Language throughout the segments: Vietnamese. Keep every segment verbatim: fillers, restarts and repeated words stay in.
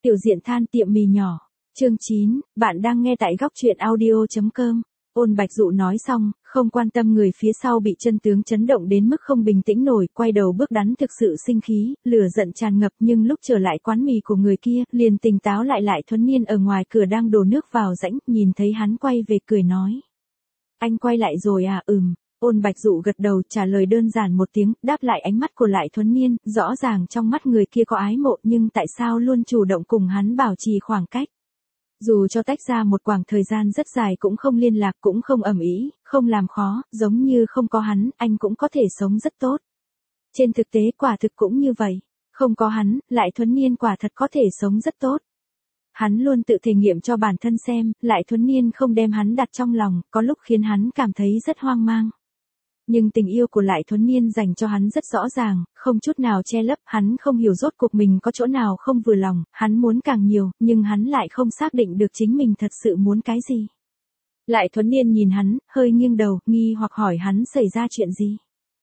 Tiểu Diện than tiệm mì nhỏ. Chương chín, bạn đang nghe tại góc truyện audio chấm com. Ôn Bạch Dụ nói xong, không quan tâm người phía sau bị chân tướng chấn động đến mức không bình tĩnh nổi, quay đầu bước đắn thực sự sinh khí, lửa giận tràn ngập, nhưng lúc trở lại quán mì của người kia, liền tỉnh táo lại. Lại Thuấn Niên ở ngoài cửa đang đổ nước vào rãnh, nhìn thấy hắn quay về cười nói. Anh quay lại rồi à? Ừm. Ôn Bạch Dụ gật đầu trả lời đơn giản một tiếng, đáp lại ánh mắt của Lại Thuấn Niên, rõ ràng trong mắt người kia có ái mộ, nhưng tại sao luôn chủ động cùng hắn bảo trì khoảng cách. Dù cho tách ra một khoảng thời gian rất dài cũng không liên lạc, cũng không ầm ĩ, không làm khó, giống như không có hắn, anh cũng có thể sống rất tốt. Trên thực tế quả thực cũng như vậy, không có hắn, Lại Thuấn Niên quả thật có thể sống rất tốt. Hắn luôn tự thể nghiệm cho bản thân xem, Lại Thuấn Niên không đem hắn đặt trong lòng, có lúc khiến hắn cảm thấy rất hoang mang. Nhưng tình yêu của Lại Thuấn Niên dành cho hắn rất rõ ràng, không chút nào che lấp, hắn không hiểu rốt cuộc mình có chỗ nào không vừa lòng, hắn muốn càng nhiều, nhưng hắn lại không xác định được chính mình thật sự muốn cái gì. Lại Thuấn Niên nhìn hắn, hơi nghiêng đầu, nghi hoặc hỏi hắn xảy ra chuyện gì.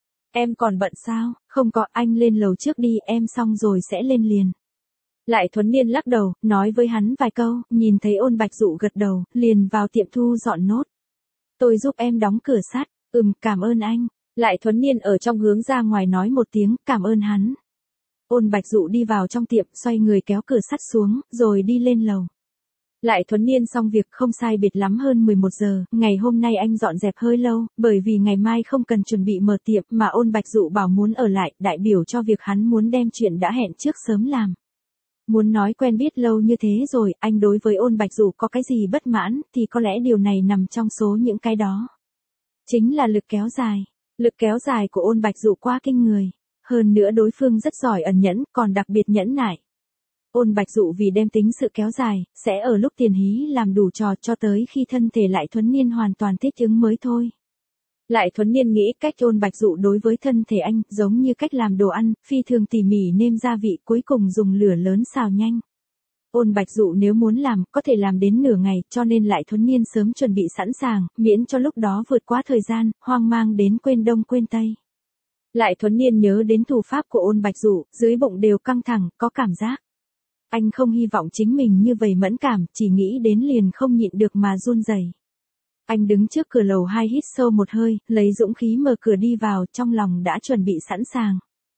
Em còn bận sao? Không có, anh lên lầu trước đi, em xong rồi sẽ lên liền. Lại Thuấn Niên lắc đầu, nói với hắn vài câu, nhìn thấy Ôn Bạch Dụ gật đầu, liền vào tiệm thu dọn nốt. Tôi giúp em đóng cửa sắt. Ừm, cảm ơn anh. Lại Thuấn Niên ở trong hướng ra ngoài nói một tiếng, cảm ơn hắn. Ôn Bạch Dụ đi vào trong tiệm, xoay người kéo cửa sắt xuống, rồi đi lên lầu. Lại Thuấn Niên xong việc không sai biệt lắm hơn mười một giờ, ngày hôm nay anh dọn dẹp hơi lâu, bởi vì ngày mai không cần chuẩn bị mở tiệm, mà Ôn Bạch Dụ bảo muốn ở lại, đại biểu cho việc hắn muốn đem chuyện đã hẹn trước sớm làm. Muốn nói quen biết lâu như thế rồi, anh đối với Ôn Bạch Dụ có cái gì bất mãn, thì có lẽ điều này nằm trong số những cái đó. Chính là lực kéo dài. Lực kéo dài của Ôn Bạch Dụ quá kinh người. Hơn nữa đối phương rất giỏi ẩn nhẫn, còn đặc biệt nhẫn nại. Ôn Bạch Dụ vì đem tính sự kéo dài, sẽ ở lúc tiền hí làm đủ trò cho tới khi thân thể Lại Thuấn Niên hoàn toàn thích ứng mới thôi. Lại Thuấn Niên nghĩ cách Ôn Bạch Dụ đối với thân thể anh, giống như cách làm đồ ăn, phi thường tỉ mỉ nêm gia vị, cuối cùng dùng lửa lớn xào nhanh. Ôn Bạch Dụ nếu muốn làm, có thể làm đến nửa ngày, cho nên Lại Thuấn Niên sớm chuẩn bị sẵn sàng, miễn cho lúc đó vượt quá thời gian, hoang mang đến quên đông quên tây. Lại Thuấn Niên nhớ đến thủ pháp của Ôn Bạch Dụ, dưới bụng đều căng thẳng, có cảm giác. Anh không hy vọng chính mình như vậy mẫn cảm, chỉ nghĩ đến liền không nhịn được mà run rẩy. Anh đứng trước cửa lầu hai hít sâu một hơi, lấy dũng khí mở cửa đi vào, trong lòng đã chuẩn bị sẵn sàng.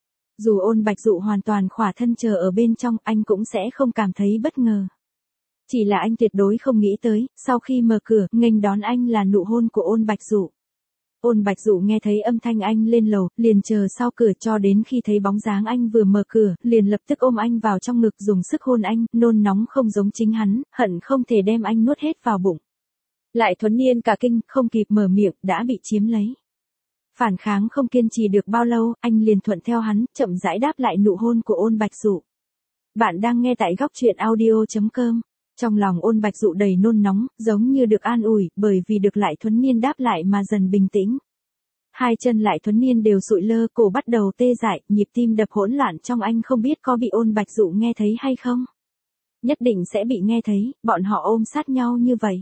Dù Ôn Bạch Dụ hoàn toàn khỏa thân chờ ở bên trong, anh cũng sẽ không cảm thấy bất ngờ. Chỉ là anh tuyệt đối không nghĩ tới, sau khi mở cửa, nghênh đón anh là nụ hôn của Ôn Bạch Dụ. Ôn Bạch Dụ nghe thấy âm thanh anh lên lầu, liền chờ sau cửa cho đến khi thấy bóng dáng anh vừa mở cửa, liền lập tức ôm anh vào trong ngực dùng sức hôn anh, nôn nóng không giống chính hắn, hận không thể đem anh nuốt hết vào bụng. Lại Thuấn Niên cả kinh, không kịp mở miệng, đã bị chiếm lấy. Phản kháng không kiên trì được bao lâu, anh liền thuận theo hắn, chậm rãi đáp lại nụ hôn của Ôn Bạch Dụ. Bạn đang nghe tại góc truyện audio chấm com. Trong lòng Ôn Bạch Dụ đầy nôn nóng, giống như được an ủi, bởi vì được Lại Thuấn Niên đáp lại mà dần bình tĩnh. Hai chân Lại Thuấn Niên đều sụi lơ, cổ bắt đầu tê dại, nhịp tim đập hỗn loạn trong anh không biết có bị Ôn Bạch Dụ nghe thấy hay không. Nhất định sẽ bị nghe thấy, bọn họ ôm sát nhau như vậy.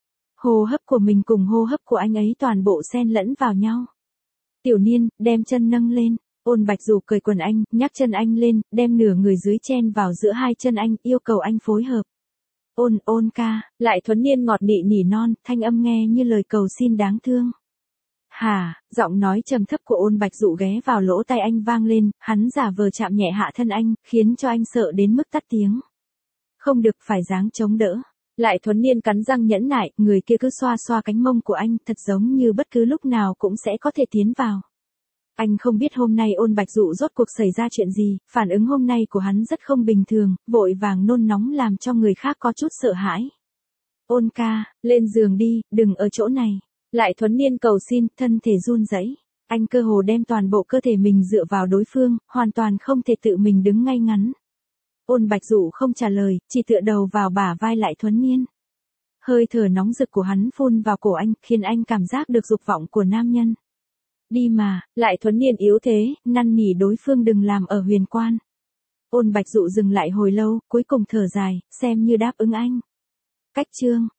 Hô hấp của mình cùng hô hấp của anh ấy toàn bộ xen lẫn vào nhau. Tiểu Niên, đem chân nâng lên. Ôn Bạch Dụ cởi quần anh, nhắc chân anh lên, đem nửa người dưới chen vào giữa hai chân anh, yêu cầu anh phối hợp. Ôn, ôn ca, Lại Thuấn Niên ngọt nị nỉ non, thanh âm nghe như lời cầu xin đáng thương. Hà, giọng nói trầm thấp của Ôn Bạch Dụ ghé vào lỗ tai anh vang lên, hắn giả vờ chạm nhẹ hạ thân anh, khiến cho anh sợ đến mức tắt tiếng. Không được, phải dáng chống đỡ. Lại Thuấn Niên cắn răng nhẫn nại, người kia cứ xoa xoa cánh mông của anh, thật giống như bất cứ lúc nào cũng sẽ có thể tiến vào. Anh không biết hôm nay Ôn Bạch Dụ rốt cuộc xảy ra chuyện gì, phản ứng hôm nay của hắn rất không bình thường, vội vàng nôn nóng làm cho người khác có chút sợ hãi. Ôn ca, lên giường đi, đừng ở chỗ này. Lại Thuấn Niên cầu xin, thân thể run rẩy. Anh cơ hồ đem toàn bộ cơ thể mình dựa vào đối phương, hoàn toàn không thể tự mình đứng ngay ngắn. Ôn Bạch Dụ không trả lời, chỉ tựa đầu vào bả vai Lại Thuấn Niên. Hơi thở nóng rực của hắn phun vào cổ anh, khiến anh cảm giác được dục vọng của nam nhân. Đi mà, Lại Thuấn Niên yếu thế, năn nỉ đối phương đừng làm ở huyền quan. Ôn Bạch Dụ dừng lại hồi lâu, cuối cùng thở dài, xem như đáp ứng anh. Cách chương.